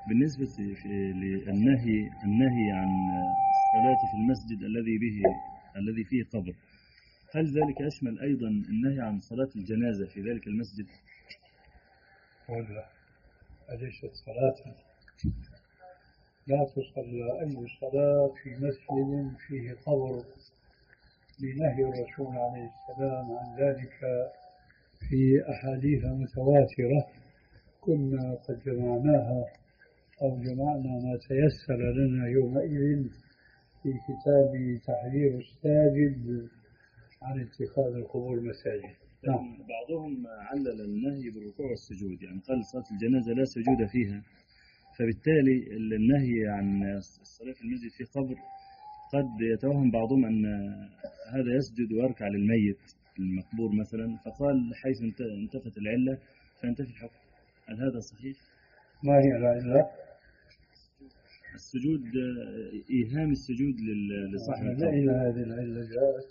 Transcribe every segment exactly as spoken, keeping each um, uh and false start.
بالنسبة للنهي النهي عن الصلاة في المسجد الذي به الذي فيه قبر، هل ذلك يشمل أيضا النهي عن صلاة الجنازة في ذلك المسجد؟ ولا أليست صلاة؟ لا تصلى أي صلاة في مسجد فيه قبر لنهي الرسول عليه السلام عن ذلك في أحاديث متواترة كنا قد جمعناها أو جمعنا ما تيسر لنا يومئذ في كتاب تحذير الساجد عن اتخاذ القبور مساجد. نعم. بعضهم علل النهي بالركوع والسجود، يعني قال صلاة الجنازة لا سجود فيها، فبالتالي النهي عن الصلاة في المسجد في قبر قد يتوهم بعضهم أن هذا يسجد ويركع للميت المقبور مثلا، فقال حيث انتفت العلة فينتفي الحكم. هل هذا صحيح؟ ما هي العلة؟ السجود، إيهام السجود لصاحب القبر. إلى هذه العلة جاءت،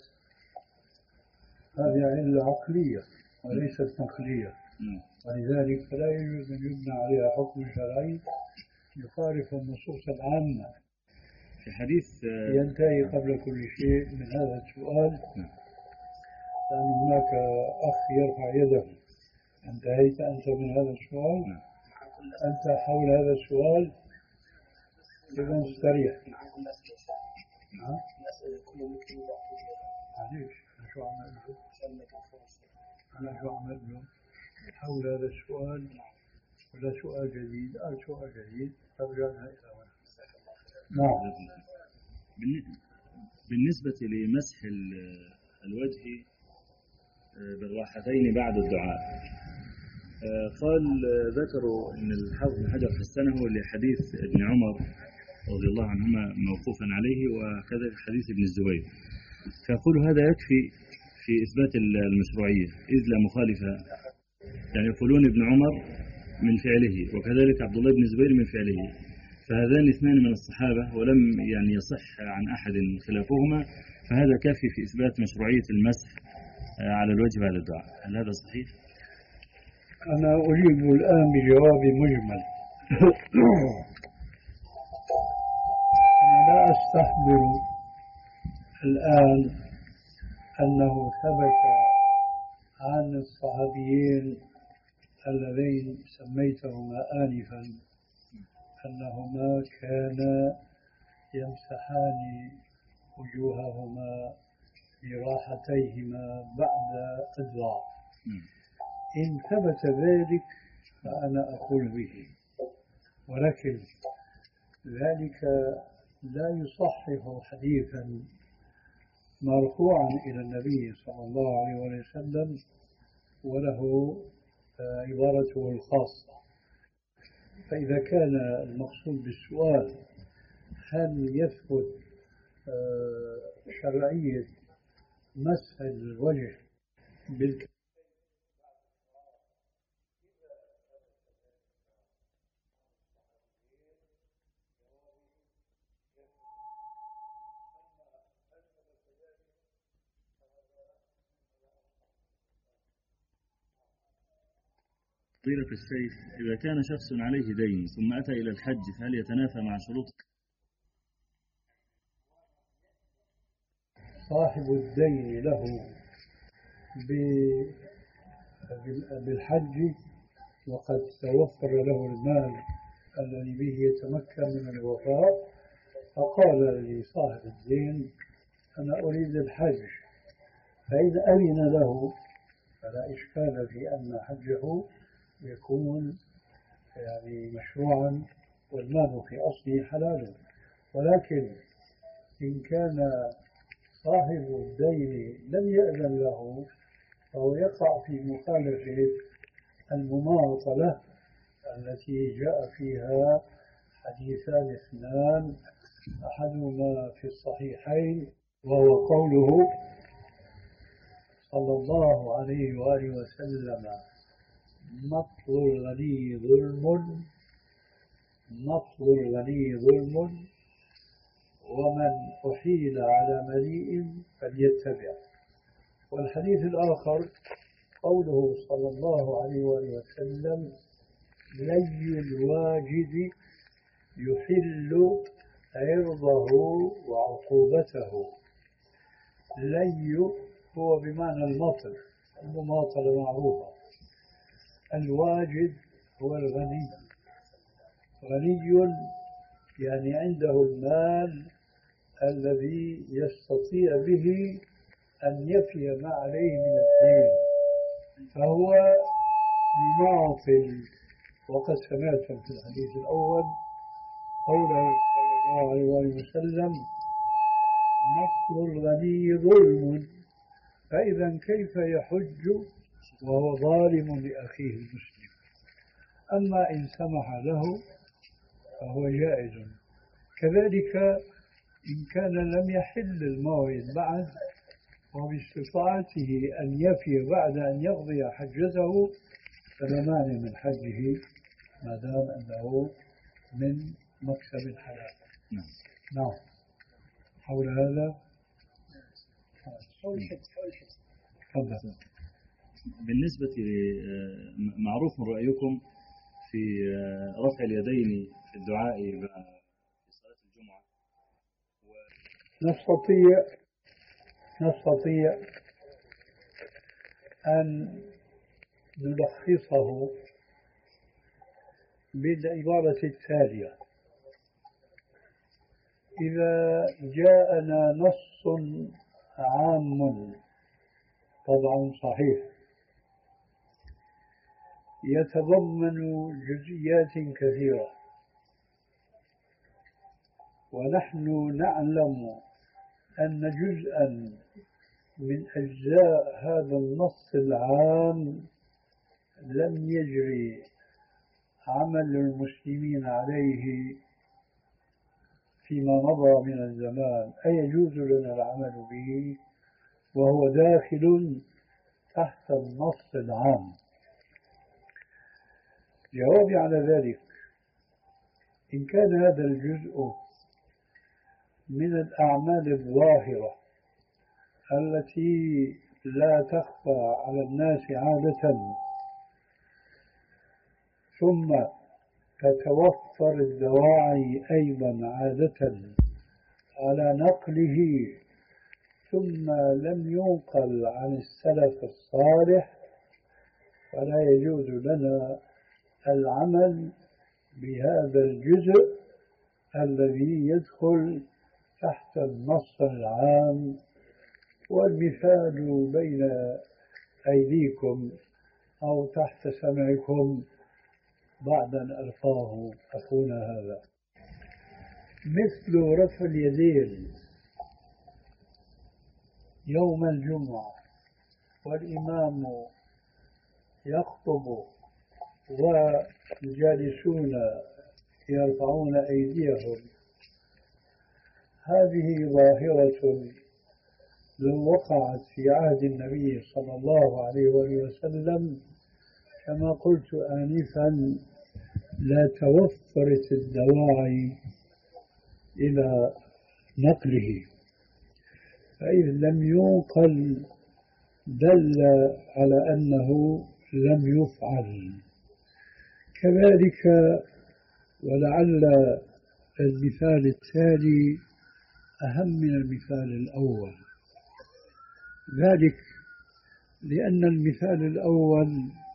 هذه علة عقلية وليست نقلية، ولذلك لا يجوز أن يبنى عليها حكم شرعي يخالف النصوص العامة. في حديث ينتهي قبل كل شيء من هذا السؤال، لأن هناك أخ يرفع يده. انتهيت أنت من هذا السؤال؟ أنت حول هذا السؤال إذا استريح. نعم. معليش، أنا شو أعمل له؟ أنا شو أعمل له؟ حول هذا السؤال ولا سؤال جديد؟ أو سؤال جديد ترجعنا إلى هنا. نعم. بالنسبة لمسح الوجه بالراحتين بعد الدعاء، قال ذكروا أن الحافظ بن حجر حسنه لحديث ابن عمر رضي الله عنهما موقوفا عليه، وكذا حديث ابن الزبير، فيقول هذا يكفي في إثبات المشروعية إذ لا مخالفة، يعني يقولون ابن عمر من فعله وكذلك عبد الله بن الزبير من فعله، فهذان اثنان من الصحابة ولم يعني يصح عن أحد خلافهما، فهذا كافي في إثبات مشروعية المسح على الوجه بعد الدعاء. هل هذا صحيح؟ أنا أجيب الآن بجواب مجمل. أنا لا أستحضر الآن أنه ثبت عن الصحابيين اللذين سميتهما آنفا أنهما كانا يمسحان وجوههما براحتيهما بعد الدعاء. إن ثبت ذلك فأنا أقول به، ولكن ذلك لا يصحح حديثا مرفوعا إلى النبي صلى الله عليه وسلم وله عبارته الخاصة. فإذا كان المقصود بالسؤال هل يثبت شرعية مسح الوجه بالكلام فضيلة الشيخ، إذا كان شخص عليه دين ثم أتى إلى الحج فهل يتنافى مع شروط؟ صاحب الدين له بالحج وقد توفر له المال الذي به يتمكن من الوفاء، فقال لصاحب الدين أنا أريد الحج، فإذا أذن له فلا إشكال في أن حجه يكون يعني مشروعا والمال في أصله حلال. ولكن إن كان صاحب الدين لم يأذن له فهو يقع في مخالفة المماطلة التي جاء فيها حديثان اثنان، أحدهما في الصحيحين وهو قوله صلى الله عليه وآله وسلم نطل الغني ظلم نطل الغني ظلم ومن أحيل على مليء فليتبع. والحديث الآخر قوله صلى الله عليه وآله وسلم لي الواجد يحل عرضه وعقوبته. لي هو بمعنى المطر، المماطلة معروفة. الواجد هو الغني، غني يعني عنده المال الذي يستطيع به أن يفي ما عليه من الدين، فهو معطل. وقد سمعتم في الحديث الأول قوله صلى الله عليه وسلم: نصر الغني ظلم. فإذا كيف يحج وهو ظالم لأخيه المسلم؟ أما إن سمح له فهو جائز. كذلك إن كان لم يحل الموعد بعد وباستطاعته أن يفي بعد أن يقضي حجته فلا مانع من حجه ما دام أنه من مكسب حلال. نعم. نعم. حول هذا حول الحفظ حول الحفظ. تفضل. بالنسبة معروف من رأيكم في رفع اليدين في الدعاء في صلاة الجمعة، نستطيع نستطيع أن نلخصه بالعبارة التالية: إذا جاءنا نص عام طبعا صحيح يتضمن جزئيات كثيرة، ونحن نعلم أن جزءا من أجزاء هذا النص العام لم يجري عمل المسلمين عليه فيما مضى من الزمان، أي يجوز لنا العمل به وهو داخل تحت النص العام. جوابي على ذلك: إن كان هذا الجزء من الأعمال الظاهرة التي لا تخفى على الناس عادة، ثم تتوفر الدواعي أيضا عادة على نقله، ثم لم ينقل عن السلف الصالح، فلا يجوز لنا العمل بهذا الجزء الذي يدخل تحت النص العام. والمثال بين أيديكم أو تحت سمعكم بعد أن ألقاه أخونا هذا، مثل رفع اليدين يوم الجمعة والإمام يخطب والجالسون يرفعون أيديهم، هذه ظاهرة لو وقعت في عهد النبي صلى الله عليه وسلم كما قلت آنفا لا توفرت الدواعي إلى نقله، فإذ لم ينقل دل على أنه لم يفعل. كذلك ولعل المثال التالي أهم من المثال الأول، ذلك لأن المثال الأول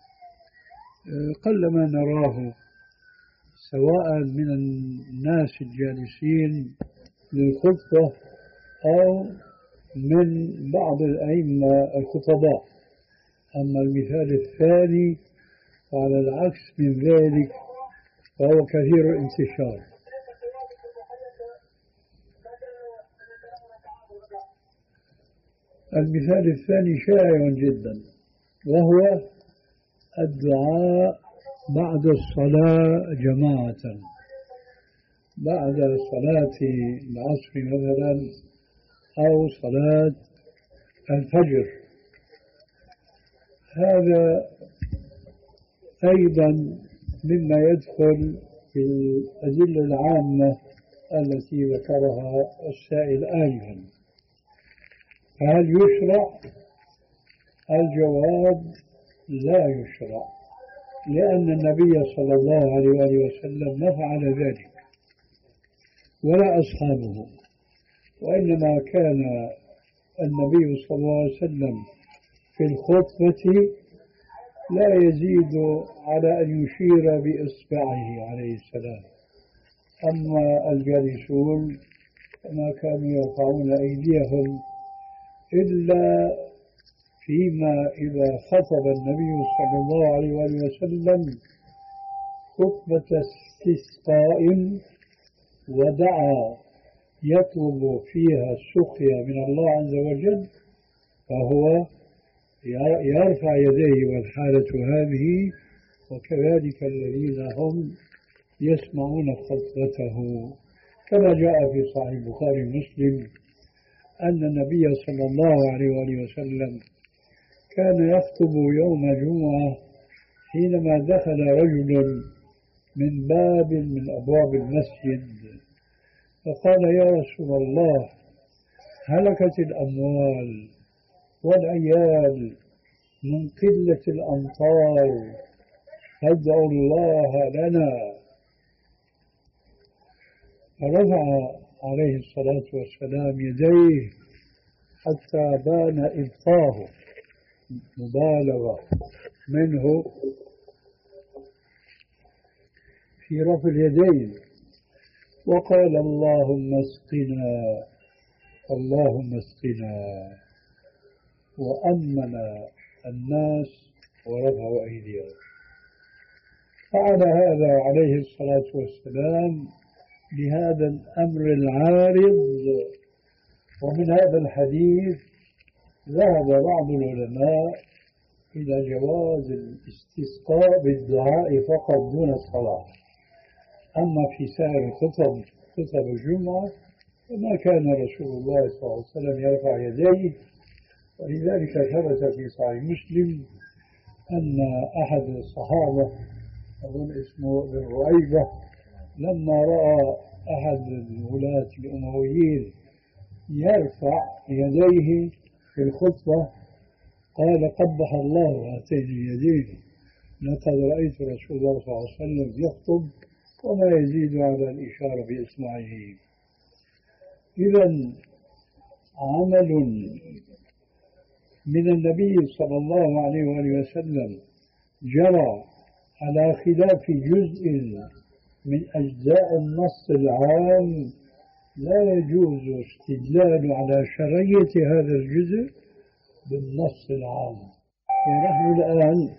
قلما نراه سواء من الناس الجالسين للخطبة أو من بعض الأئمة الخطباء. أما المثال الثاني فعلى العكس من ذلك فهو كثير الانتشار. المثال الثاني شائع جدا، وهو الدعاء بعد الصلاة جماعة، بعد صلاة العصر مثلا أو صلاة الفجر. هذا أيضا مما يدخل في الأدلة العامة التي ذكرها السائل آنفا. فهل يشرع؟ الجواب: لا يشرع، لأن النبي صلى الله عليه وسلم ما فعل ذلك. ولا أصحابه، وإنما كان النبي صلى الله عليه وسلم في الخطبة لا يزيد على أن يشير بإصبعه عليه السلام. أما الجالسون فما كانوا يرفعون أيديهم إلا فيما إذا خطب النبي صلى الله عليه وآله وسلم خطبة استسقاء ودعا يطلب فيها السقيا من الله عز وجل، فهو يرفع يديه، والحالة هذه. وكذلك الذين هم يسمعون خطبته، كما جاء في صحيح البخاري ومسلم أن النبي صلى الله عليه وآله وسلم كان يخطب يوم الجمعة حينما دخل رجل من باب من أبواب المسجد فقال: يا رسول الله، هلكت الأموال والعيال من قلة الأمطار، فادعوا الله لنا. فرفع عليه الصلاة والسلام يديه حتى بان إبطاه، مبالغة منه في رفع اليدين، وقال: اللهم اسقنا اللهم اسقنا، وأمن الناس ورفعوا أيديهم. فعل هذا عليه الصلاة والسلام بهذا الأمر العارض. ومن هذا الحديث ذهب بعض العلماء إلى جواز الاستسقاء بالدعاء فقط دون الصلاة. أما في سائر الخطب خطب الجمعة فما كان رسول الله صلى الله عليه وسلم يرفع يديه، ولذلك ثبت في صحيح مسلم أن أحد الصحابة أظن اسمه ابن رؤيبة لما رأى أحد الولاة الأمويين يرفع يديه في الخطبة قال: قبح الله هاتين اليدين، لقد رأيت رسول الله صلى الله عليه وسلم يخطب وما يزيد على الإشارة بإصبعه. إذن عمل من النبي صلى الله عليه وآله وسلم جرى على خلاف جزء من أجزاء النص العام لا يجوز استدلال على شرعية هذا الجزء بالنص العام. ونحن الآن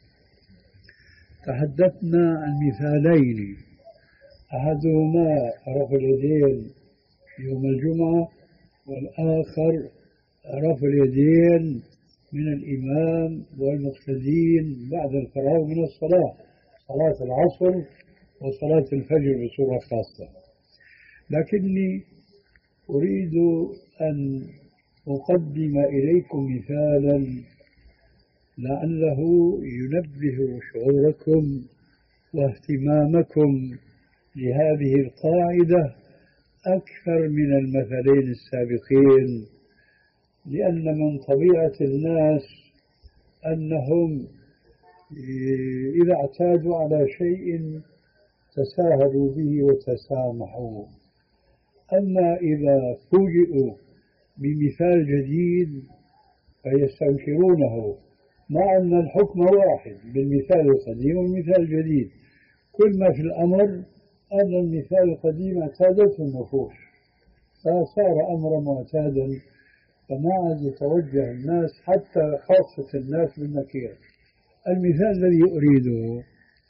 تحدثنا عن مثالين، أحدهما رفع اليدين يوم الجمعة، والآخر رفع اليدين من الإمام والمقتدين بعد الفراغ من الصلاة، صلاة العصر وصلاة الفجر بصورة خاصة. لكني أريد أن أقدم إليكم مثالا لعله ينبه شعوركم واهتمامكم لهذه القاعدة أكثر من المثلين السابقين، لأن من طبيعة الناس أنهم إذا اعتادوا على شيء تساهلوا به وتسامحوا. أما إذا فوجئوا بمثال جديد فيستنكرونه، مع أن الحكم واحد بالمثال القديم والمثال الجديد. كل ما في الأمر أن المثال القديم اعتادته النفوس فصار أمرا معتادا، فما عاد يتوجه الناس حتى خاصة الناس بالنكير. المثال الذي أريده،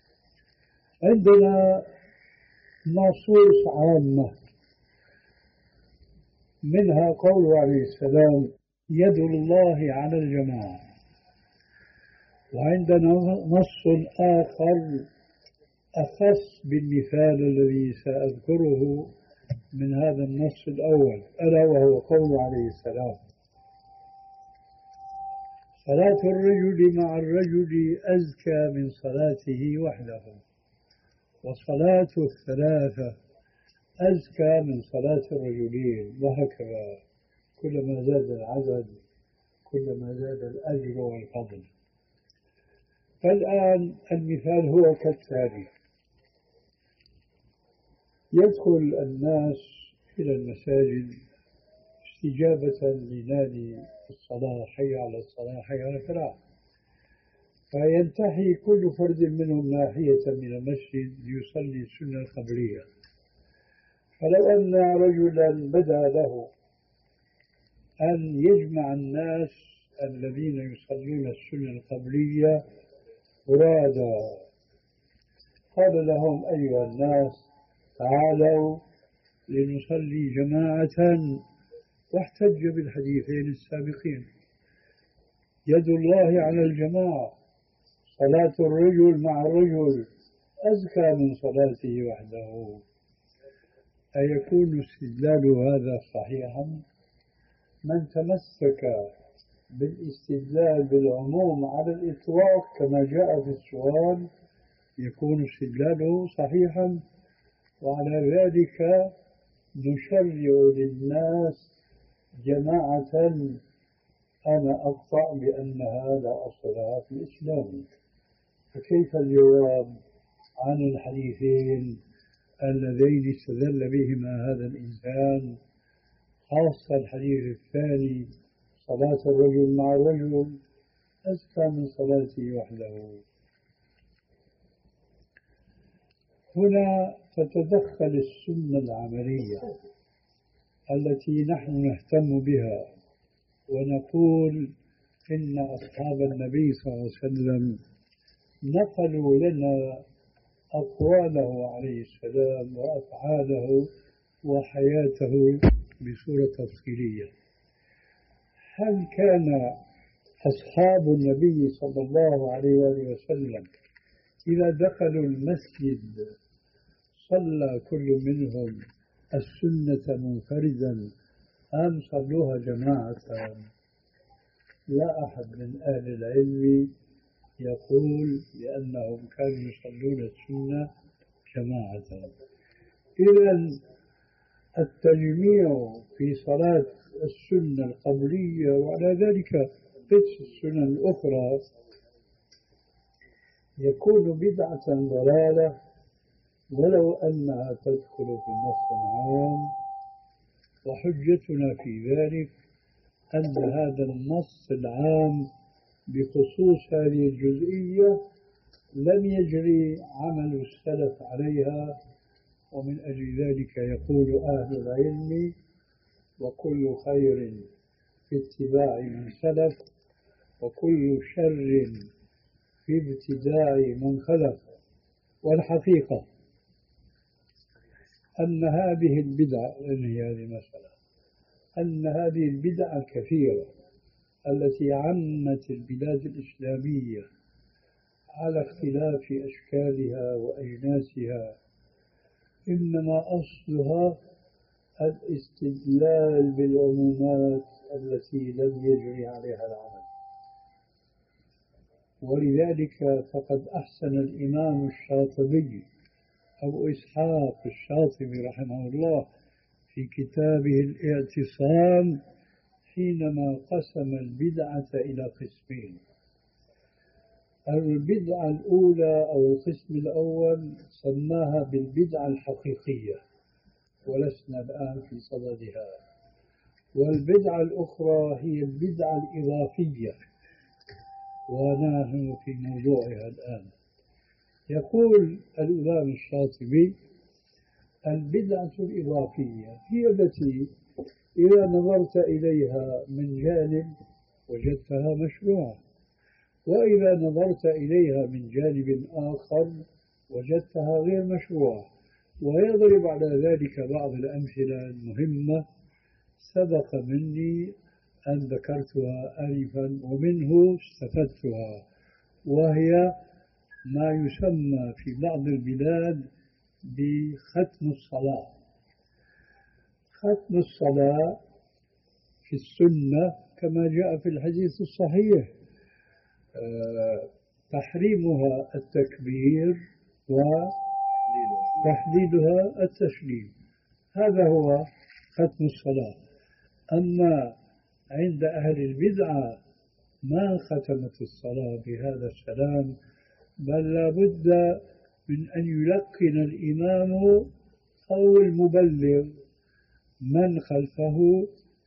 عندنا نصوص عامة منها قوله عليه السلام: يد الله على الجماعة. وعندنا نص آخر أخص بالمثال الذي سأذكره من هذا النص الأول، ألا وهو قوله عليه السلام: صلاة الرجل مع الرجل أزكى من صلاته وحده، وصلاة الثلاثة أزكى من صلاة الرجلين، وهكذا كلما زاد العدد كلما زاد الأجر والفضل. فالآن المثال هو كالتالي: يدخل الناس إلى المساجد استجابة لنادي الصلاة، حي على الصلاة حي على الفلاح، فينتحي كل فرد منهم ناحية من المسجد ليصلي السنة القبلية. فلو أن رجلا بدا له أن يجمع الناس الذين يصلون السنة القبلية فرادا، قال لهم أيها الناس تعالوا لنصلي جماعة، واحتج بالحديثين السابقين: يد الله على الجماعة، صلاة الرجل مع الرجل أزكى من صلاته وحده. أيكون استدلال هذا صحيحا؟ من تمسك بالاستدلال بالعموم على الإطلاق كما جاء في السؤال يكون استدلاله صحيحا، وعلى ذلك نشرع للناس جماعة أنا أقطع بأنها لا أصل لها في الإسلام. فكيف الجواب عن الحديثين اللذين استدل بهما هذا الإنسان، خاصة الحديث الثاني: صلاة الرجل مع الرجل أزكى من صلاته وحده؟ هنا تتدخل السنة العملية التي نحن نهتم بها، ونقول إن أصحاب النبي صلى الله عليه وسلم نقلوا لنا أقواله عليه السلام وأفعاله وحياته بصورة تفصيلية. هل كان أصحاب النبي صلى الله عليه وآله وسلم إذا دخلوا المسجد صلى كل منهم السنة منفردا أم صلوها جماعة؟ لا أحد من أهل العلم يقول بأنهم كانوا يصلون السنة جماعة. إذن التجميع في صلاة السنة القبلية وعلى ذلك قدس السنن الأخرى يكون بدعة ضلالة، ولو أنها تدخل في نص عام. وحجتنا في ذلك أن هذا النص العام بخصوص هذه الجزئية لم يجري عمل السلف عليها، ومن أجل ذلك يقول أهل العلم: وكل خير في اتباع من سلف، وكل شر في ابتداع من خلف. والحقيقة أن هذه البدع، إن هي هذه المسألة، أن هذه البدع الكثيرة التي عمت البلاد الإسلامية على اختلاف أشكالها وأجناسها إنما أصلها الاستدلال بالعمومات التي لم يجري عليها العمل. ولذلك فقد أحسن الإمام الشاطبي أبو إسحاق الشاطبي رحمه الله في كتابه الاعتصام حينما قسم البدعة إلى قسمين: البدعة الأولى أو القسم الأول سماها بالبدعة الحقيقية ولسنا الآن في صددها، والبدعة الأخرى هي البدعة الإضافية ونحن في موضوعها الآن. يقول الإمام الشاطبي: البدعة الإضافية هي التي إذا نظرت إليها من جانب وجدتها مشروعة، وإذا نظرت إليها من جانب آخر وجدتها غير مشروعة. ويضرب على ذلك بعض الأمثلة المهمة سبق مني أن ذكرتها آنفا ومنه استفدتها، وهي ما يسمى في بعض البلاد بختم الصلاة. ختم الصلاة في السنة كما جاء في الحديث الصحيح أه تحريمها التكبير وتحديدها التسليم، هذا هو ختم الصلاة. أما عند أهل البدعة ما ختمت الصلاة بهذا السلام، بل لا بد من أن يلقن الإمام أو المبلغ من خلفه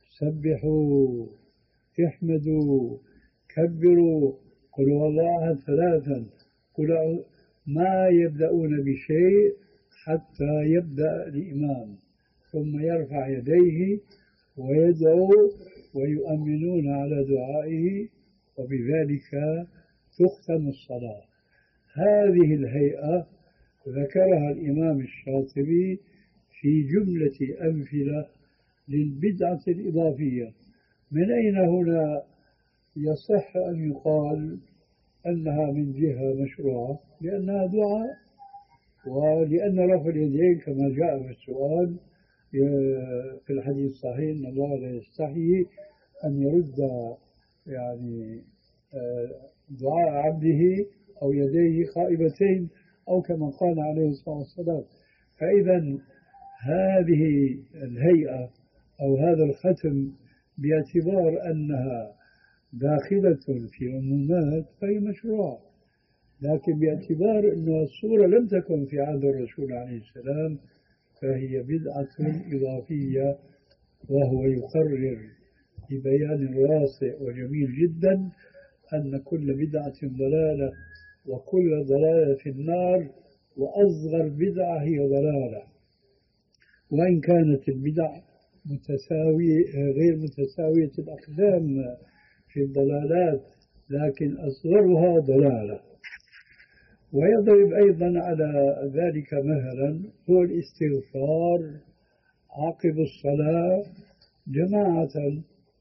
سبحوا احمدوا كبروا قلوا والله أحد ثلاثا قلوا ما يبدأون بشيء حتى يبدأ الإمام ثم يرفع يديه ويدعو ويؤمنون على دعائه وبذلك تختم الصلاة. هذه الهيئة ذكرها الإمام الشاطبي في جملة أمثلة للبدعة الإضافية. من أين هنا يصح أن يقال أنها من جهة مشروعة؟ لأنها دعاء، ولأن رفع اليدين كما جاء في السؤال في الحديث الصحيح أن الله لا يستحيي أن يرد يعني دعاء عبده أو يديه خائبتين أو كما قال عليه الصلاة والسلام. فإذا هذه الهيئة أو هذا الختم باعتبار أنها داخلة في عمومات فهي مشروع، لكن باعتبار أن الصورة لم تكن في عهد الرسول عليه السلام فهي بدعة إضافية. وهو يقرر ببيان واسع وجميل جدا أن كل بدعة ضلالة وكل ضلالة في النار، وأصغر بدعة هي ضلالة، وإن كانت البدع متساوية غير متساوية الأقدام في الضلالات لكن أصغرها ضلالة. ويضرب أيضا على ذلك مثلا هو الاستغفار عقب الصلاة جماعة،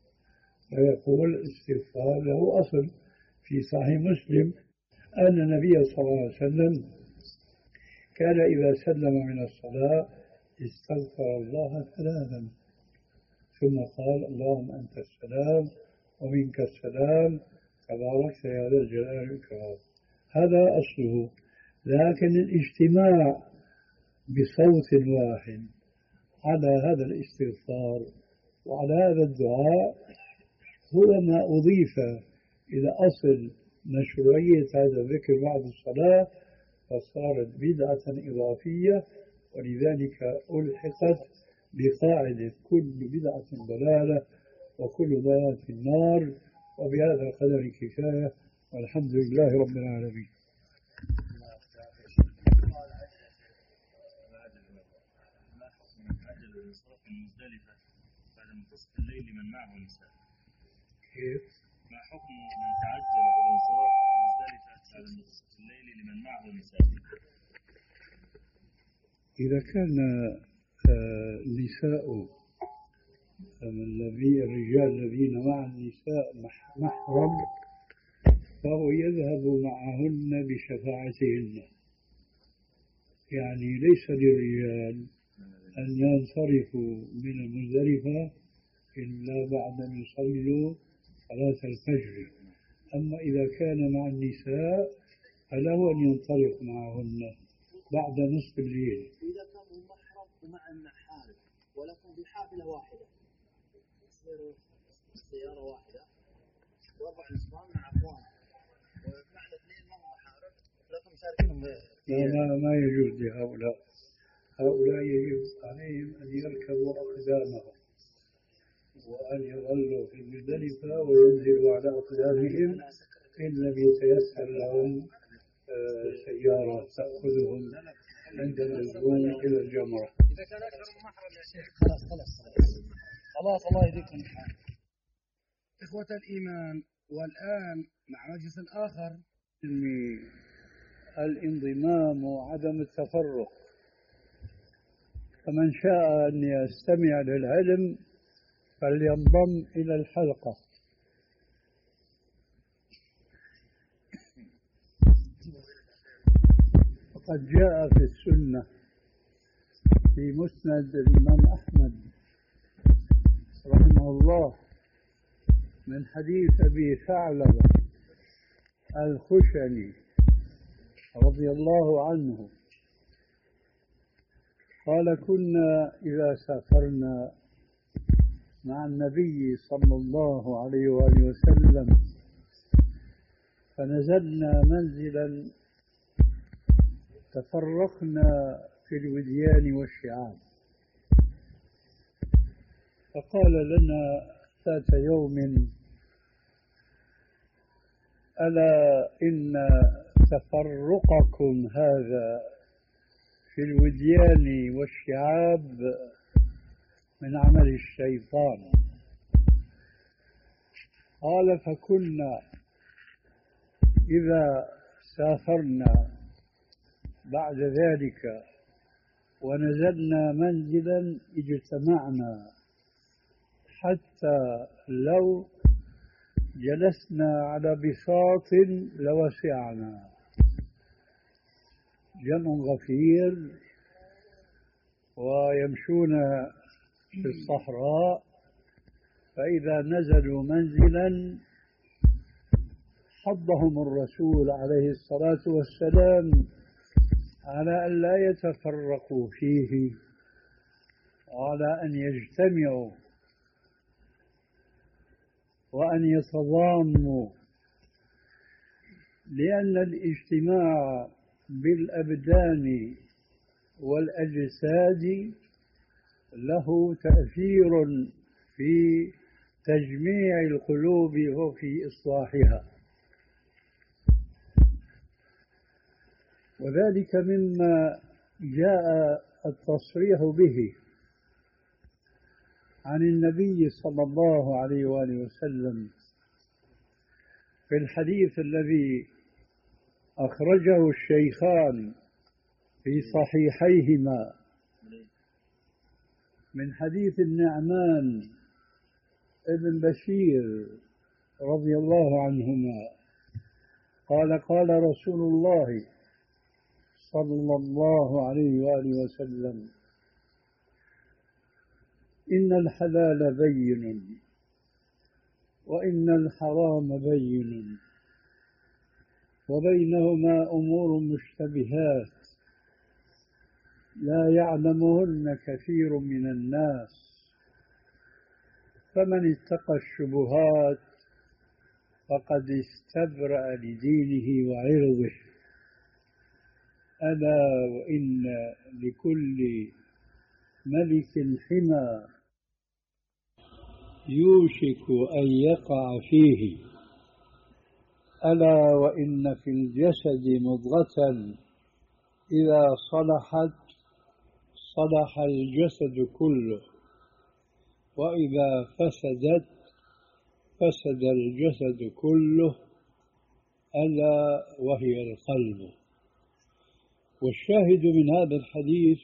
ويقول الاستغفار له أصل في صحيح مسلم أن النبي صلى الله عليه وسلم كان إذا سلم من الصلاة استغفر الله ثلاثا ثم قال اللهم أنت السلام ومنك السلام تباركت يا ذا الجلال والإكرام. هذا أصله، لكن الاجتماع بصوت واحد على هذا الاستغفار وعلى هذا الدعاء هو ما أضيف إلى أصل مشروعية هذا الذكر بعد الصلاة، فصارت بدعة إضافية، ولذلك ألحقت بقاعدة كل بدعة ضلالة وكل ضلالة في النار. وبهذا القدر كفاية، والحمد لله رب العالمين. ما حكم من تعجل الانصراف من مزدلفة بعد منتصف الليل لمن معه نساء؟ كيف؟ ما حكم من تعجل الانصراف من مزدلفة بعد منتصف الليل لمن معه نساء؟ إذا كان النساء الرجال الذين مع النساء محرم فهو يذهب معهن بشفاعتهن، يعني ليس للرجال أن ينصرفوا من المزدلفة إلا بعد أن يصلوا صلاة الفجر. أما إذا كان مع النساء فله أن ينطلق معهن بعد نصف الليل. إذا كان محرم ومع حارب ولكن بحافلة واحدة يصير سيارة واحدة وأربع نسوان مع أخوان ومع الاثنين ما هم حارب لكن مشاركينهم. لا ما يجوز لهؤلاء، هؤلاء يجب عليهم أن يركبوا أقدامهم وأن يظلوا في المزدلفة وينزلوا على أقدامهم إن لم يتيسر لهم سيارة تأخذهم عند النزول إلى الجمرة. إذا كان أكثر من محرم يا شيخ خلاص خلاص خلاص الله يهديكم الحال. إخوة الإيمان، والآن مع مجلس آخر الانضمام وعدم التفرق. فمن شاء أن يستمع للعلم فلينضم إلى الحلقة. وقد جاء في السنة في مسند الإمام أحمد رحمه الله من حديث أبي ثعلبة الخشني رضي الله عنه قال كنا إذا سافرنا مع النبي صلى الله عليه وآله وسلم فنزلنا منزلا تفرقنا في في الوديان والشعاب. فقال لنا ذات يوم: ألا إن تفرقكم هذا في الوديان والشعاب من عمل الشيطان. قال: فكنا إذا سافرنا بعد ذلك ونزلنا منزلا اجتمعنا، حتى لو جلسنا على بساط لوسعنا. جمع غفير، ويمشون في الصحراء، فإذا نزلوا منزلا حضهم الرسول عليه الصلاة والسلام على أن لا يتفرقوا فيه، وعلى أن يجتمعوا وأن يتضاموا، لأن الاجتماع بالأبدان والأجساد له تأثير في تجميع القلوب وفي إصلاحها. وذلك مما جاء التصريح به عن النبي صلى الله عليه وآله وسلم في الحديث الذي أخرجه الشيخان في صحيحيهما من حديث النعمان ابن بشير رضي الله عنهما قال: قال رسول الله صلى الله عليه وآله وسلم: إن الحلال بين وإن الحرام بين وبينهما أمور مشتبهات لا يعلمهن كثير من الناس، فمن اتقى الشبهات فقد استبرأ لدينه وعرضه. ألا وإن لكل ملك حمى يوشك أن يقع فيه. ألا وإن في الجسد مضغة إذا صلحت صلح الجسد كله، وإذا فسدت فسد الجسد كله، ألا وهي القلب. والشاهد من هذا الحديث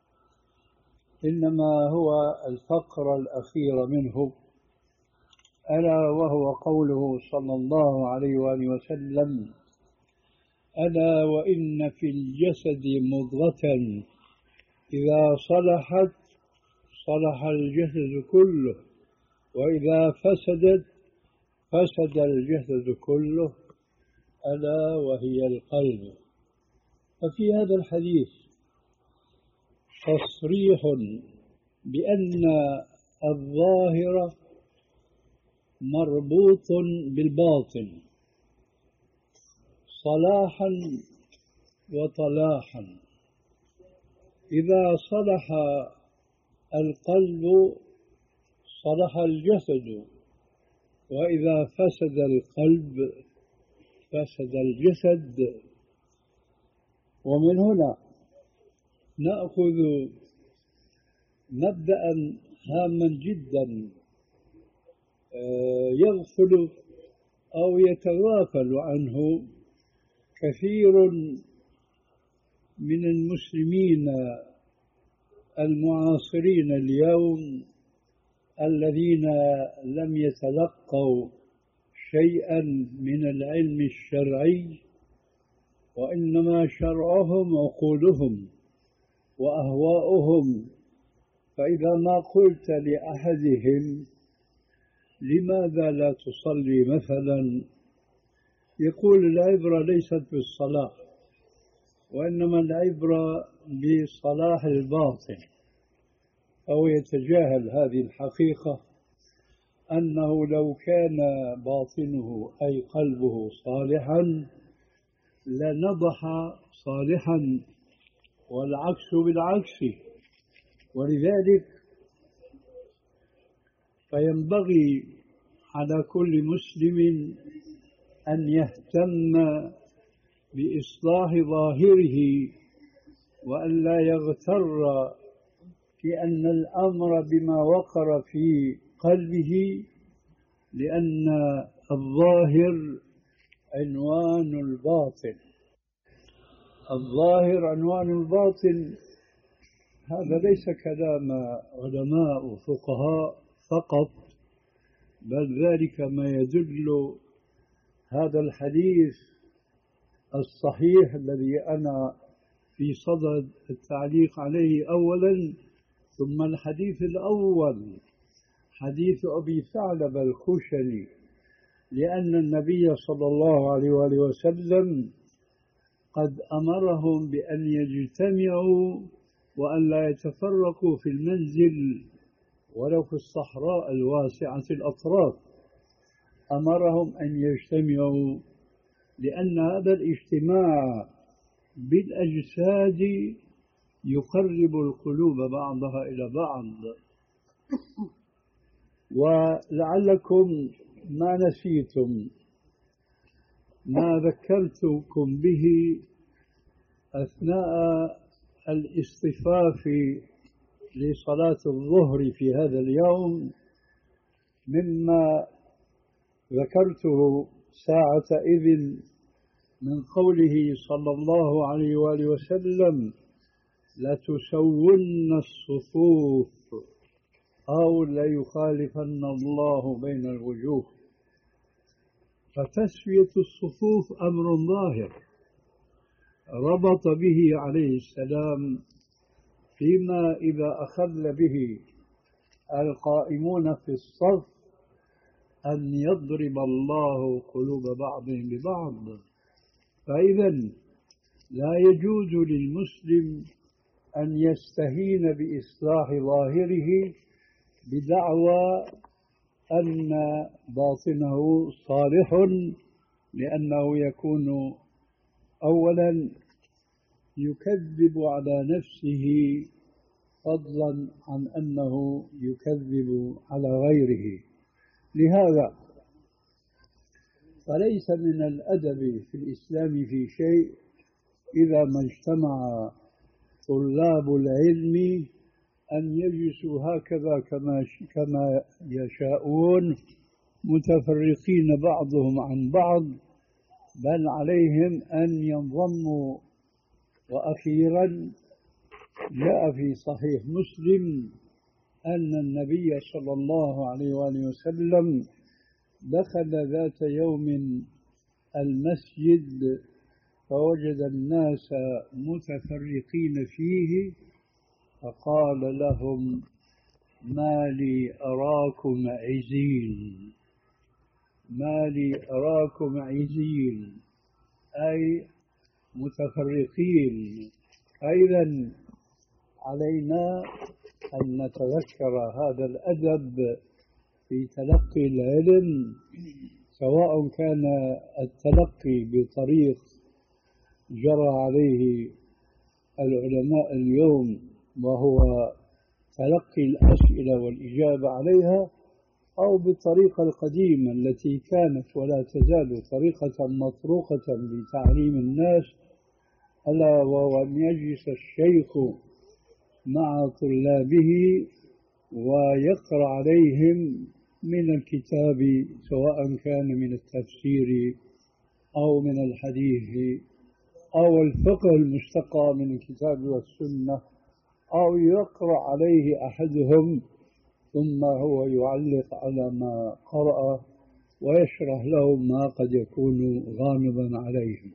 إنما هو الفقرة الأخيرة منه، ألا وهو قوله صلى الله عليه وآله وسلم: ألا وإن في الجسد مضغة إذا صلحت صلح الجسد كله، وإذا فسدت فسد الجسد كله، ألا وهي القلب. ففي هذا الحديث تصريح بأن الظاهر مربوط بالباطن صلاحا وطلاحا. إذا صلح القلب صلح الجسد، وإذا فسد القلب فسد الجسد. ومن هنا نأخذ مبدأ هاما جدا يغفل أو يتغافل عنه كثير من المسلمين المعاصرين اليوم، الذين لم يتلقوا شيئا من العلم الشرعي، وإنما شرعهم عقولهم وأهواؤهم. فإذا ما قلت لأحدهم: لماذا لا تصلي مثلا؟ يقول: العبرة ليست بالصلاة، وإنما العبرة بصلاح الباطن. أو يتجاهل هذه الحقيقة، أنه لو كان باطنه أي قلبه صالحا لنضح صالحا، والعكس بالعكس. ولذلك فينبغي على كل مسلم أن يهتم بإصلاح ظاهره وأن لا يغتر في أن الأمر بما وقر في قلبه، لأن الظاهر عنوان الباطن. الظاهر عنوان الباطن. هذا ليس كلام علماء وفقهاء فقط، بل ذلك ما يدل هذا الحديث الصحيح الذي أنا في صدد التعليق عليه أولا، ثم الحديث الأول حديث أبي ثعلبة الخشني، لأن النبي صلى الله عليه وآله وسلم قد أمرهم بأن يجتمعوا وأن لا يتفرقوا في المنزل ولو في الصحراء الواسعة الأطراف. أمرهم أن يجتمعوا لأن هذا الاجتماع بالأجساد يقرب القلوب بعضها إلى بعض. ولعلكم ما نسيتم ما ذكرتكم به أثناء الاصطفاف لصلاة الظهر في هذا اليوم، مما ذكرته ساعة إذن من قوله صلى الله عليه وآله وسلم: لتسون الصفوف أو ليخالفن الله بين الوجوه. فتسوية الصفوف أمر ظاهر ربط به عليه السلام فيما إذا أخذ به القائمون في الصف أن يضرب الله قلوب بعضهم ببعض. فإذا لا يجوز للمسلم أن يستهين بإصلاح ظاهره بدعوى أن باطنه صالح، لأنه يكون أولا يكذب على نفسه فضلا عن أنه يكذب على غيره. لهذا فليس من الأدب في الإسلام في شيء إذا ما اجتمع طلاب العلم أن يجلسوا هكذا كما كما يشاءون متفرقين بعضهم عن بعض، بل عليهم أن ينضموا. وأخيرا جاء في صحيح مسلم أن النبي صلى الله عليه وآله وسلم دخل ذات يوم المسجد فوجد الناس متفرقين فيه، فقال لهم: ما لي أراكم عزين، ما لي أراكم عزين، أي متفرقين. أيضا علينا أن نتذكر هذا الأدب في تلقي العلم، سواء كان التلقي بطريق جرى عليه العلماء اليوم وهو تلقي الأسئلة والإجابة عليها، أو بالطريقة القديمة التي كانت ولا تزال طريقة مطروقة بتعليم الناس، ألا وهو أن يجلس الشيخ مع طلابه ويقرأ عليهم من الكتاب، سواء كان من التفسير أو من الحديث أو الفقه المشتقى من الكتاب والسنة، أو يقرأ عليه أحدهم ثم هو يعلق على ما قرأ ويشرح لهم ما قد يكون غامضا عليهم.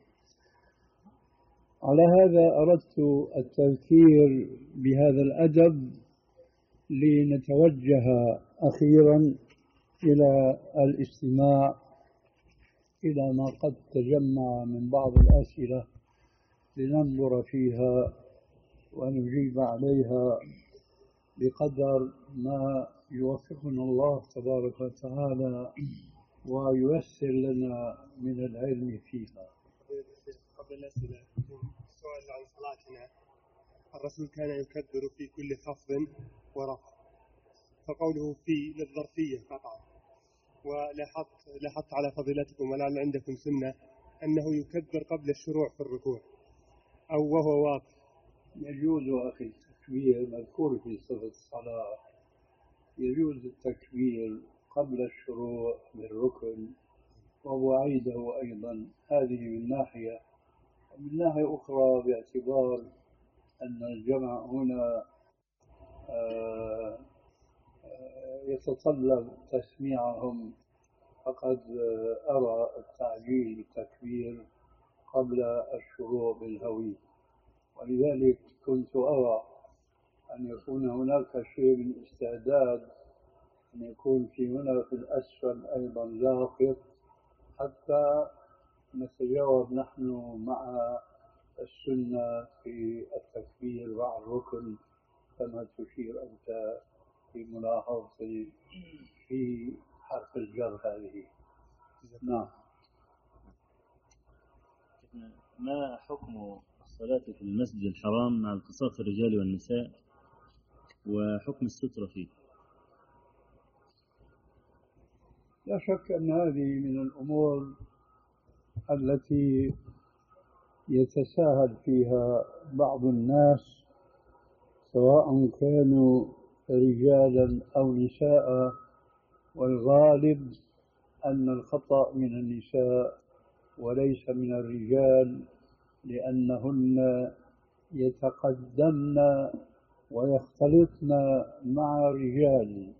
على هذا أردت التذكير بهذا الأدب لنتوجه أخيرا إلى الاستماع إلى ما قد تجمع من بعض الأسئلة لننظر فيها ونجيب عليها بقدر ما يوفقنا الله تبارك وتعالى وييسر لنا من العلم فيها. قبل الأسئلة سؤال عن صلاتنا الرسول كان يكبر في كل خفض ورفع، فقوله في للظرفية قطعا. ولاحظت لاحظت على فضيلتكم ولعل عندكم سنة أنه يكبر قبل الشروع في الركوع أو وهو واقف. يجوز أخي التكبير مذكور في صفة الصلاة، يجوز التكبير قبل الشروع بالركن وبعيده أيضا، هذه من ناحية. ومن ناحية أخرى باعتبار أن الجمع هنا آه يتطلب تسميعهم، فقد أرى التعجيل بالتكبير قبل الشروع بالهوي، ولذلك كنت أرى أن يكون هناك شيء من استعداد، أن يكون في هنا في الأسفل أيضا لاقط، حتى نتجاوب نحن مع السنة في التكبير مع الركن كما تشير أنت في ملاحظة في حرف الجر هذه. نعم. ما حكم الصلاة في المسجد الحرام مع التصاق الرجال والنساء وحكم السترة فيه؟ لا شك أن هذه من الأمور التي يتساهل فيها بعض الناس، سواء كانوا رجالا أو نساء، والغالب أن الخطأ من النساء وليس من الرجال، لأنهن يتقدمن ويختلطن مع الرجال.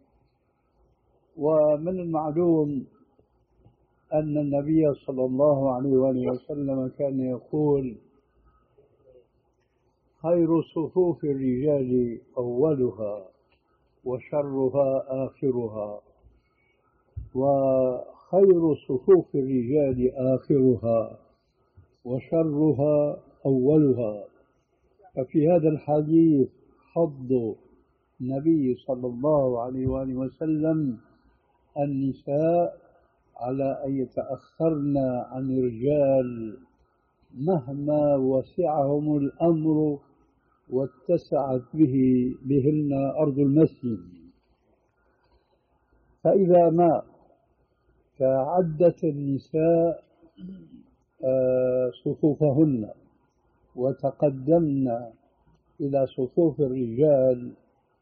ومن المعلوم أن النبي صلى الله عليه وآله وسلم كان يقول: خير صفوف الرجال أولها وشرها آخرها، وخير صفوف الرجال آخرها وشرها أولها. ففي هذا الحديث حض النبي صلى الله عليه وآله وسلم النساء على أن يتأخرن عن الرجال مهما وسعهم الأمر واتسعت به بهن أرض المسجد. فإذا ما تعدت النساء صفوفهن وتقدمن إلى صفوف الرجال،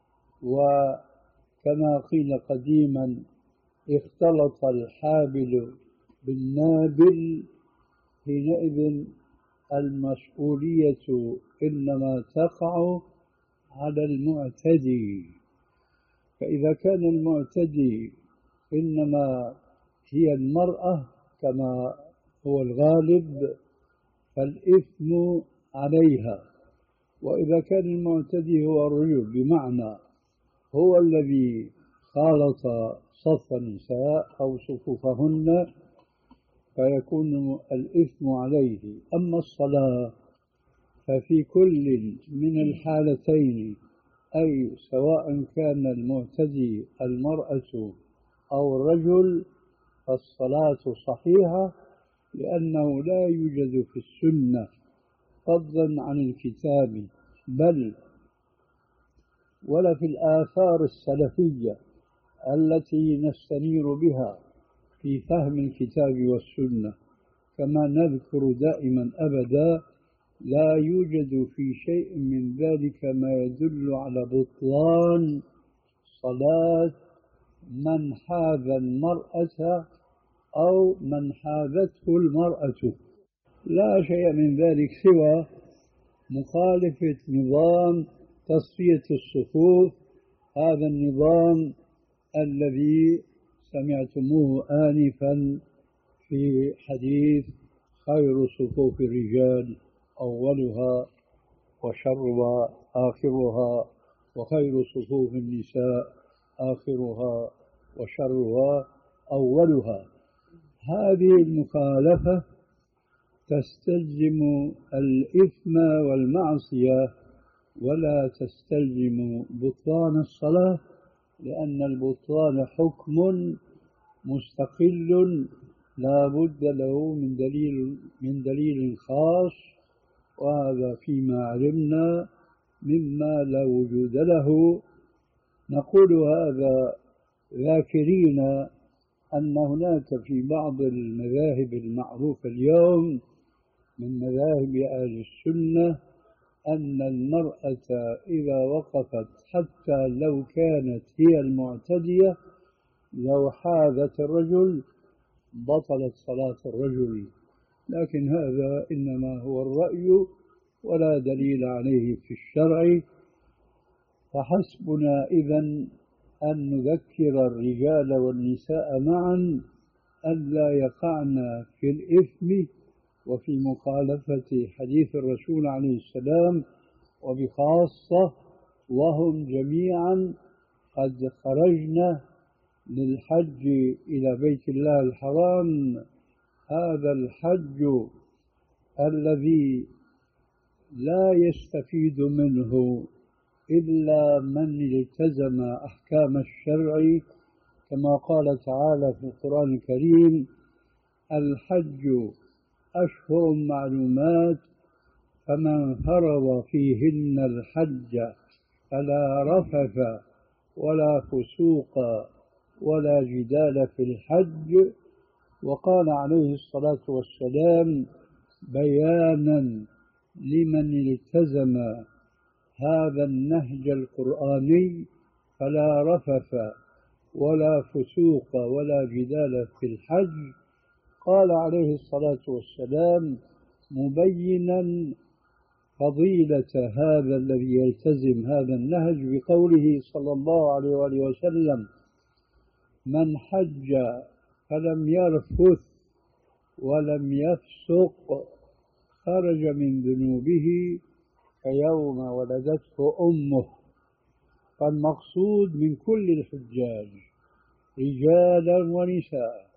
وكما قيل قديما اختلط الحابل بالنابل، حينئذ المسؤولية إنما تقع على المعتدي. فإذا كان المعتدي إنما هي المرأة كما هو الغالب فالإثم عليها، وإذا كان المعتدي هو الرجل بمعنى هو الذي خالط صف النساء أو صفوفهن فيكون الإثم عليه. أما الصلاة ففي كل من الحالتين، أي سواء كان المعتدي المرأة أو الرجل، فالصلاة صحيحة، لأنه لا يوجد في السنة فضلا عن الكتاب بل ولا في الآثار السلفية التي نستنير بها في فهم الكتاب والسنة، كما نذكر دائما أبدا لا يوجد في شيء من ذلك ما يدل على بطلان صلاة من حاذ المرأة أو من حاذته المرأة، لا شيء من ذلك سوى مخالفة نظام تصفية الصفوف، هذا النظام الذي سمعتموه آنفا في حديث خير صفوف الرجال أولها وشرها آخرها، وخير صفوف النساء آخرها وشرها أولها. هذه المخالفة تستلزم الإثم والمعصية ولا تستلزم بطلان الصلاة، لأن البطلان حكم مستقل لا بد له من دليل من دليل خاص، وهذا فيما علمنا مما لا وجود له. نقول هذا ذاكرين أن هناك في بعض المذاهب المعروفة اليوم من مذاهب أهل السنة أن المرأة إذا وقفت حتى لو كانت هي المعتدية لو حاذت الرجل بطلت صلاة الرجل، لكن هذا إنما هو الرأي ولا دليل عليه في الشرع. فحسبنا إذن أن نذكر الرجال والنساء معا ألا يقعن في الإثم وفي مخالفة حديث الرسول عليه السلام، وبخاصة وهم جميعا قد خرجنا للحج إلى بيت الله الحرام. هذا الحج الذي لا يستفيد منه إلا من التزم أحكام الشرع، كما قال تعالى في القرآن الكريم: الحج أشهر معلومات فمن فرض فيهن الحج فلا رفث ولا فسوق ولا جدال في الحج. وقال عليه الصلاة والسلام بيانا لمن التزم هذا النهج القرآني: فلا رفث ولا فسوق ولا جدال في الحج. قال عليه الصلاة والسلام مبينا فضيلة هذا الذي يلتزم هذا النهج بقوله صلى الله عليه وآله وسلم: من حج فلم يرفث ولم يفسق خرج من ذنوبه كيوم ولدته أمه. فالمقصود من كل الحجاج رجالا ونساء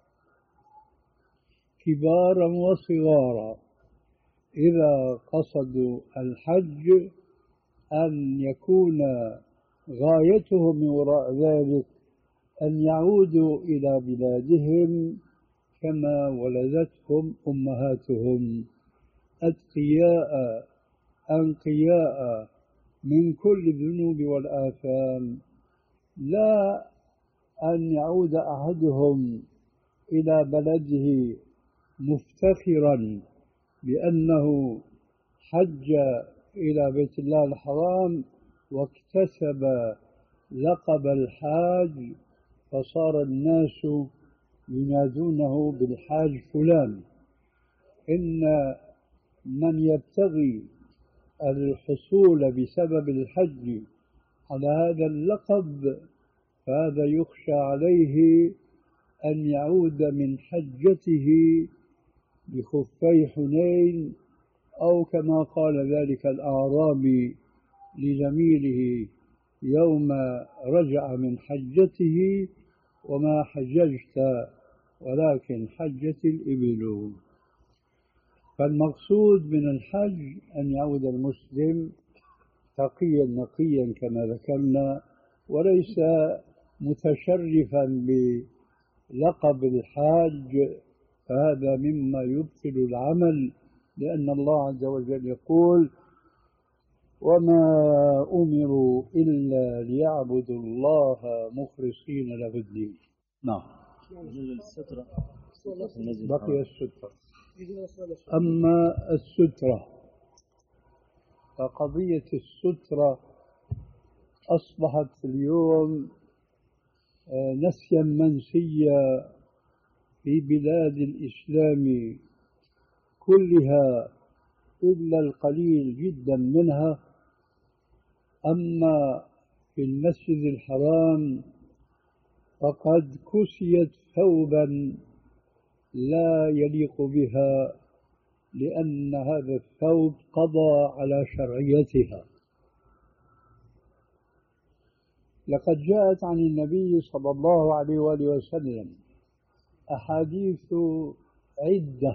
كبارا وصغارا إذا قصدوا الحج أن يكون غايتهم من وراء ذلك أن يعودوا إلى بلادهم كما ولدتهم أمهاتهم أتقياء أنقياء من كل الذنوب والآثام، لا أن يعود أحدهم إلى بلده مفتخرا بأنه حج إلى بيت الله الحرام واكتسب لقب الحاج فصار الناس ينادونه بالحاج فلان. إن من يبتغي الحصول بسبب الحج على هذا اللقب فهذا يخشى عليه أن يعود من حجته بخفي حنين، أو كما قال ذلك الأعرابي لزميله يوم رجع من حجته: وما حججت ولكن حجت الإبل. فالمقصود من الحج أن يعود المسلم تقيا نقيا كما ذكرنا، وليس متشرفا بلقب الحاج، فهذا مما يبطل العمل، لأن الله عز وجل يقول: وما أمروا إلا ليعبدوا الله مخلصين له الدين. نعم. بقي السترة. أما السترة فقضية السترة أصبحت اليوم نسيا منسيا في بلاد الإسلام كلها إلا القليل جدا منها. أما في المسجد الحرام فقد كسيت ثوبا لا يليق بها، لأن هذا الثوب قضى على شرعيتها. لقد جاءت عن النبي صلى الله عليه وآله وسلم أحاديث عدة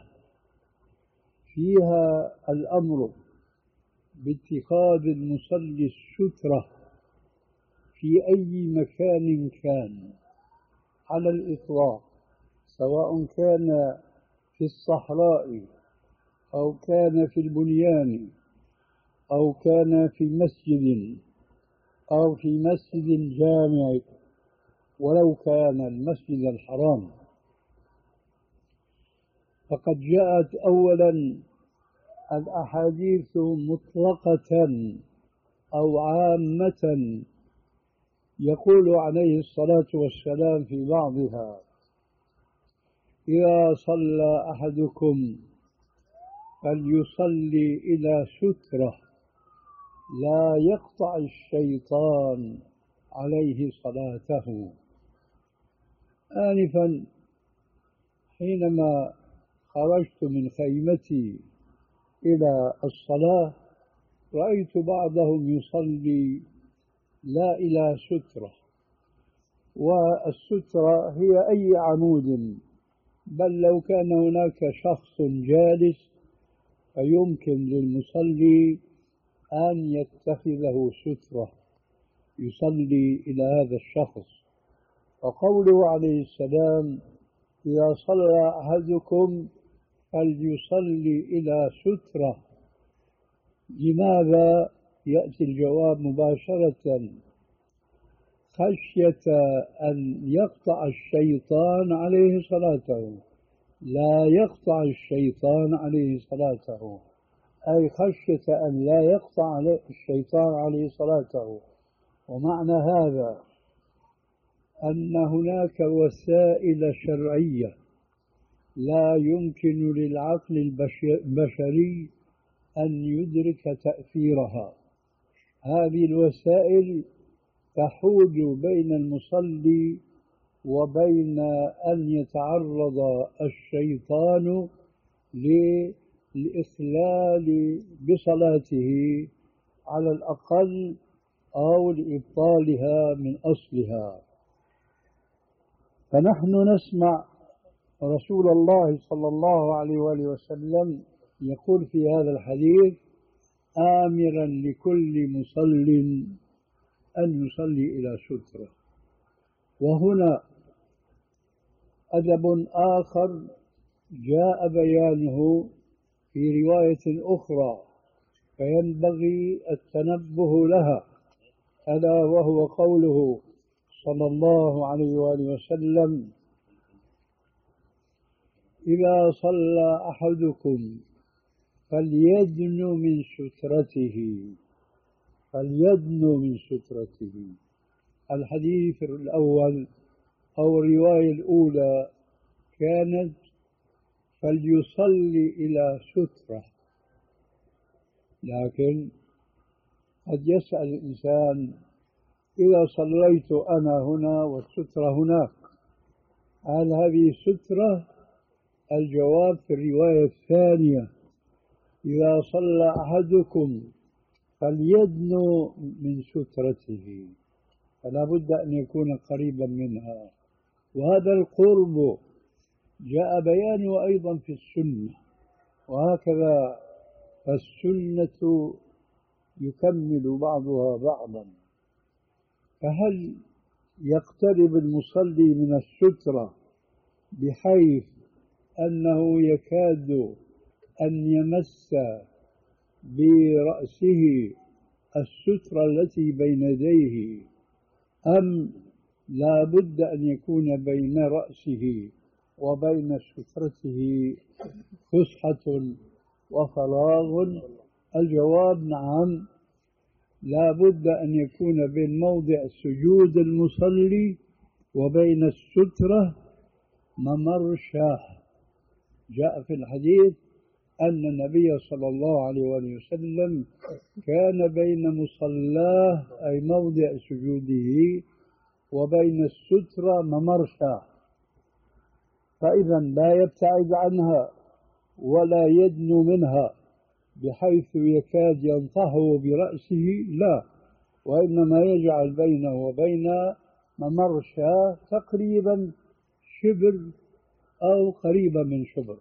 فيها الأمر باتخاذ المصلي السترة في أي مكان كان على الإطلاق، سواء كان في الصحراء أو كان في البنيان أو كان في مسجد أو في مسجد جامع ولو كان المسجد الحرام، فقد جاءت أولا الأحاديث مطلقة أو عامة، يقول عليه الصلاة والسلام في بعضها: إذا صلى أحدكم فليصلي إلى سترة لا يقطع الشيطان عليه صلاته. آنفا حينما خرجت من خيمتي إلى الصلاة رأيت بعضهم يصلي لا إلى سترة، والسترة هي أي عمود، بل لو كان هناك شخص جالس فيمكن للمصلي أن يتخذه سترة يصلي إلى هذا الشخص. وقوله عليه السلام: إذا صلى أحدكم فليصلي إلى سترة، لماذا؟ يأتي الجواب مباشرة: خشية أن يقطع الشيطان عليه صلاته. لا يقطع الشيطان عليه صلاته، أي خشية أن لا يقطع الشيطان عليه صلاته. ومعنى هذا أن هناك وسائل شرعية لا يمكن للعقل البشري أن يدرك تأثيرها. هذه الوسائل تحول بين المصلي وبين أن يتعرض الشيطان للإخلال بصلاته على الأقل أو لإبطالها من أصلها. فنحن نسمع رسول الله صلى الله عليه وآله وسلم يقول في هذا الحديث: آمرا لكل مصل أن يصلي إلى سترة. وهنا أدب آخر جاء بيانه في رواية أخرى فينبغي التنبه لها، ألا وهو قوله صلى الله عليه وآله وسلم: إذا صلى أحدكم فليدن من سترته فليدن من سترته. الحديث الأول أو الرواية الأولى كانت فليصلي إلى سترة، لكن قد يسأل الإنسان: إذا صليت أنا هنا والسترة هناك، هل هذه سترة؟ الجواب في الرواية الثانية: إذا صلى أحدكم فليدنو من سترته، فلا بد أن يكون قريبا منها. وهذا القرب جاء بيانه أيضا في السنة، وهكذا فالسنة يكمل بعضها بعضا. فهل يقترب المصلي من السترة بحيث أنه يكاد أن يمس برأسه السترة التي بين يديه، أم لا بد أن يكون بين رأسه وبين سترته فسحة وفراغ؟ الجواب نعم، لا بد أن يكون بين موضع سجود المصلي وبين السترة ممر شاح. جاء في الحديث أن النبي صلى الله عليه وسلم كان بين مصلاه أي موضع سجوده وبين السترة ممر شاح، فإذا لا يبتعد عنها ولا يدنو منها بحيث يكاد ينطحه برأسه، لا، وإنما يجعل بينه وبين ممر شاة تقريبا شبر أو قريبا من شبر.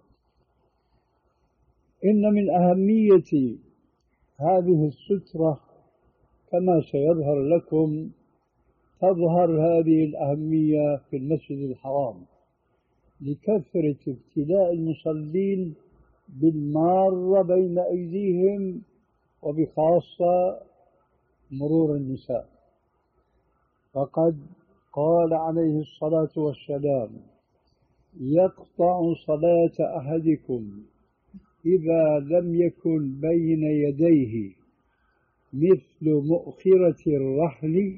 إن من أهمية هذه السترة كما سيظهر لكم، تظهر هذه الأهمية في المسجد الحرام لكثرة ابتلاء المصلين بالمارة بين أيديهم وبخاصة مرور النساء. فقد قال عليه الصلاة والسلام: يقطع صلاة أحدكم إذا لم يكن بين يديه مثل مؤخرة الرحل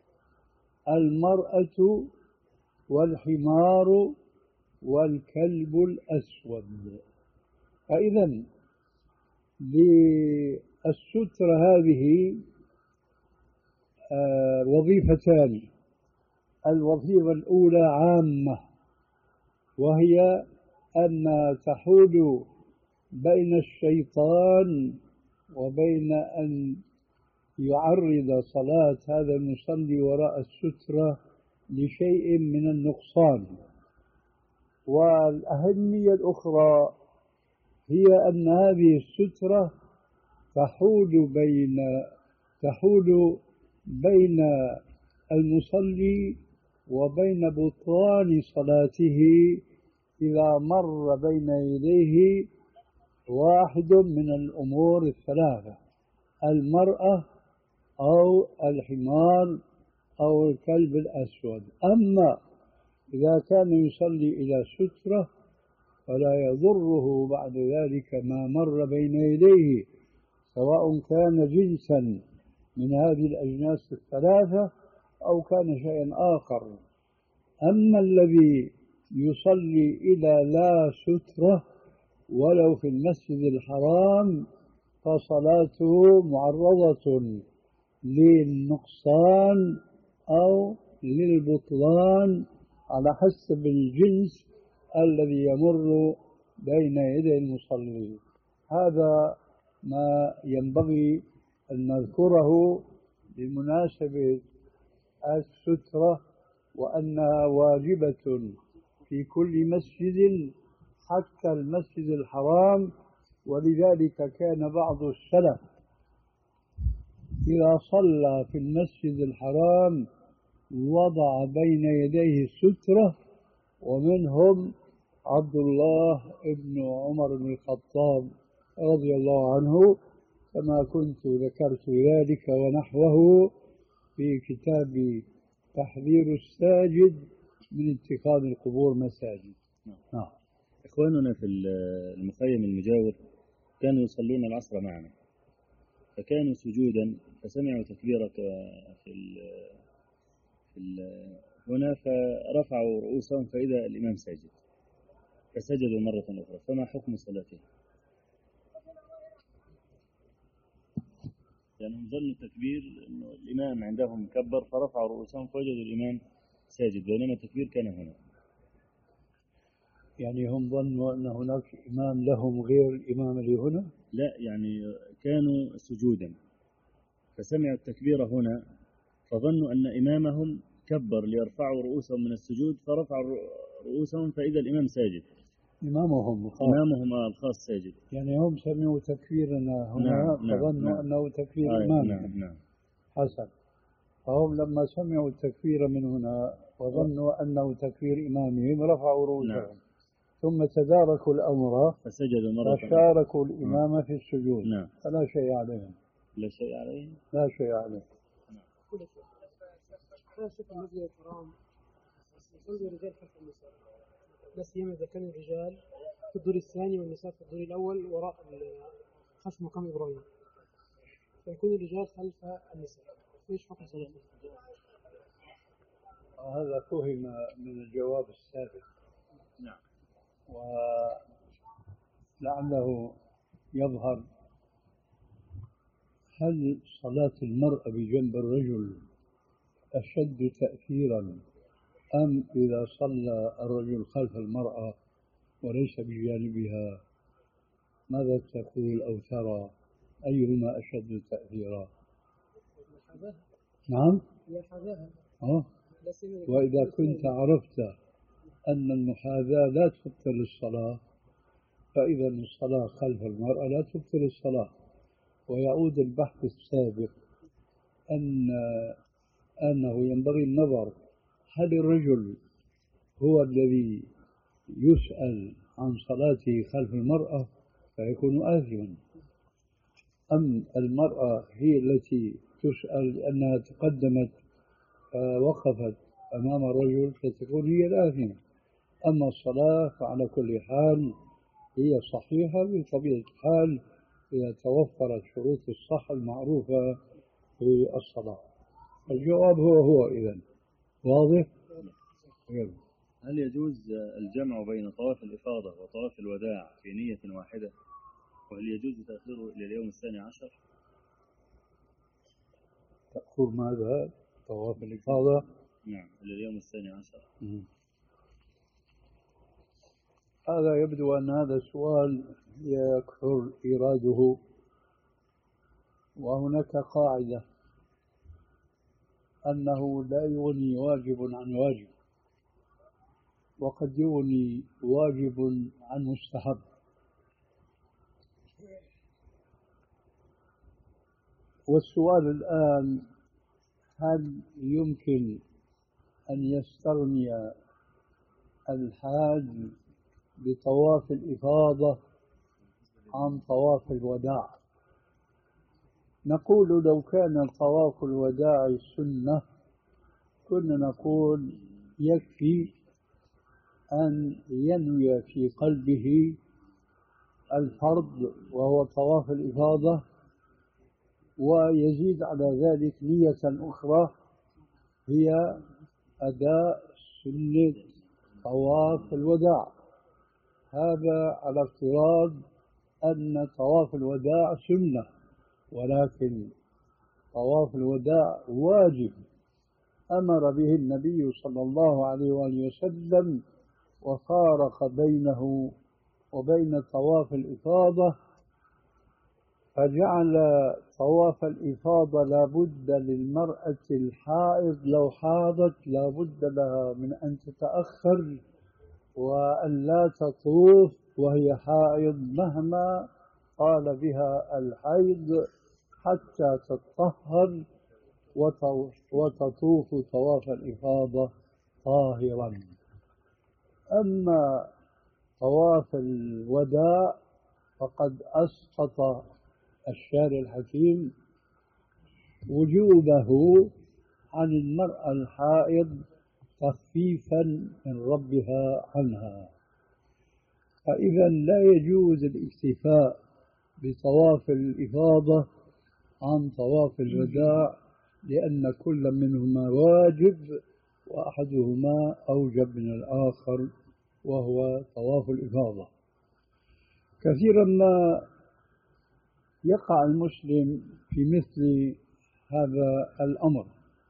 المرأة والحمار والكلب الأسود. فإذا للستر هذه وظيفتان: الوظيفة الأولى عامة، وهي أن تحول بين الشيطان وبين أن يعرض صلاة هذا المصلي وراء السترة لشيء من النقصان. والأهمية الأخرى هي أن هذه السترة تحول بين تحول بين المصلي وبين بطلان صلاته إذا مر بين يديه واحد من الأمور الثلاثة: المرأة أو الحمار أو الكلب الأسود. أما إذا كان يصلي إلى سترة فلا يضره بعد ذلك ما مر بين يديه، سواء كان جنسا من هذه الأجناس الثلاثة أو كان شيئا آخر. أما الذي يصلي إلى لا سترة ولو في المسجد الحرام فصلاته معرضة للنقصان أو للبطلان على حسب الجنس الذي يمر بين يدي المصلي. هذا ما ينبغي أن نذكره بمناسبة السترة، وأنها واجبة في كل مسجد حتى المسجد الحرام. ولذلك كان بعض السلف إذا صلى في المسجد الحرام وضع بين يديه سترة، ومنهم عبد الله بن عمر بن الخطاب رضي الله عنه، كما كنت ذكرت ذلك ونحوه في كتاب تحذير الساجد من اتخاذ القبور مساجد. نعم. إخواننا في المخيم المجاور كانوا يصلون العصر معنا، فكانوا سجودا فسمعوا تكبيرة في ال في ال هنا، فرفعوا رؤوسهم فإذا الإمام ساجد، فسجدوا مرة أخرى. فما حكم صلاتهم؟ يعني هم ظنوا التكبير أنه الإمام عندهم كبر فرفعوا رؤوسهم فوجدوا الإمام ساجد، بينما التكبير كان هنا. يعني هم ظنوا أن هناك إمام لهم غير الإمام اللي هنا؟ لا، يعني كانوا سجودا فسمعوا التكبير هنا فظنوا أن إمامهم كبر ليرفعوا رؤوسهم من السجود، فرفعوا رؤوسهم فإذا الإمام ساجد. إمامهم الخاص. إمامهم الخاص ساجد. يعني هم سمعوا تكبيرنا هنا نعم فظنوا نعم أنه تكبير آه إمامهم. نعم نعم. حسن. فهم لما سمعوا التكبير من هنا وظنوا أنه تكبير إمامهم رفعوا رؤوسهم. نعم. ثم تداركوا الأمر فسجدوا مرة فشاركوا الإمام نعم. في السجود. نعم. فلا شيء عليهم. لا شيء عليهم. لا شيء عليهم. لا شك المسجد الحرام يصلي الرجال خلف النساء، لا سيما إذا كان الرجال في الدور الثاني والنساء في الدور الأول وراء خلف مقام إبراهيم، فيكون الرجال خلف النساء. ايش حكم صلاة؟ هذا فهم من الجواب السابق. نعم. ولعله يظهر: هل صلاة المرأة بجنب الرجل أشد تأثيرا أم إذا صلى الرجل خلف المرأة وليس بجانبها؟ ماذا تقول أو ترى أيهما أشد تأثيرا؟ نعم. أه؟ وإذا كنت عرفت أن المحاذاة لا تبطل الصلاة فإذا الصلاة خلف المرأة لا تبطل الصلاة. ويعود البحث السابق أن أنه ينبغي النظر: هل الرجل هو الذي يسأل عن صلاته خلف المرأة فيكون آثما، أم المرأة هي التي تسأل أنها تقدمت وقفت أمام الرجل فتكون هي الآثمة. أما الصلاة فعلى كل حال هي صحيحة بطبيعة الحال إذا توفرت شروط الصحة المعروفة في الصلاة. الجواب هو هو إذن واضح؟ يلا. هل يجوز الجمع بين طواف الإفاضة وطواف الوداع في نية واحدة؟ وهل يجوز تأخيره إلى اليوم الثاني عشر؟ تأخير ماذا؟ طواف الإفاضة؟ نعم إلى اليوم الثاني عشر. م- هذا يبدو أن هذا السؤال يكثر إيراده، وهناك قاعدة أنه لا يغني واجب عن واجب، وقد يغني واجب عن مستحب. والسؤال الآن هل يمكن أن يستغني الحاج بطواف الإفاضة عن طواف الوداع؟ نقول لو كان طواف الوداع سنة كنا نقول يكفي أن ينوي في قلبه الفرض وهو طواف الإفاضة، ويزيد على ذلك نية أخرى هي أداء سنة طواف الوداع. هذا على افتراض أن طواف الوداع سنة، ولكن طواف الوداع واجب أمر به النبي صلى الله عليه وآله وسلم، وفارق بينه وبين طواف الإفاضة، فجعل طواف الإفاضة لابد للمرأة الحائض لو حاضت لابد لها من أن تتأخر وأن لا تطوف وهي حائض مهما طال بها الحيض حتى تطهر وتطوف طواف الإفاضة طاهرا. أما طواف الوداع فقد أسقط الشارع الحكيم وجوبه عن المرأة الحائض تخفيفا من ربها عنها، فإذا لا يجوز الاكتفاء بطواف الإفاضة عن طواف الوداع، لأن كل منهما واجب وأحدهما أوجب من الآخر وهو طواف الإفاضة. كثيرا ما يقع المسلم في مثل هذا الأمر،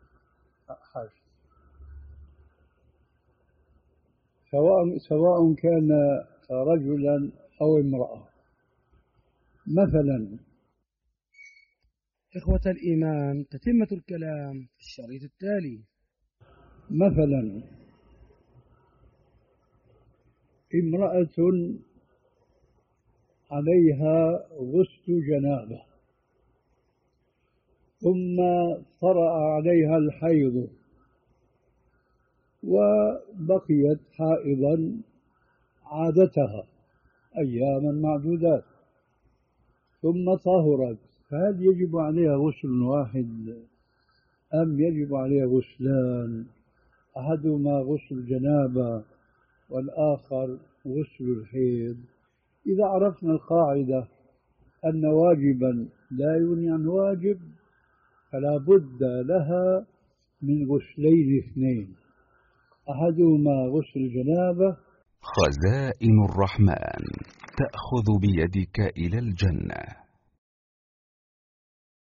سواء سواء كان رجلا أو امرأة. مثلا إخوة الإيمان، تتمة الكلام في الشريط التالي. مثلا امرأة عليها غسل جنابة ثم طرأ عليها الحيض وبقيت حائضا عادتها أياما معدودات ثم طهرت، فهل يجب عليها غسل واحد أم يجب عليها غسلان؟ أحدهما غسل الجنابة والآخر غسل الحيض. إذا عرفنا القاعدة أن واجبا لا يغني عن واجب فلا بد لها من غسلين اثنين، أحدهما غسل الجنابة. خزائن الرحمن تأخذ بيدك إلى الجنة.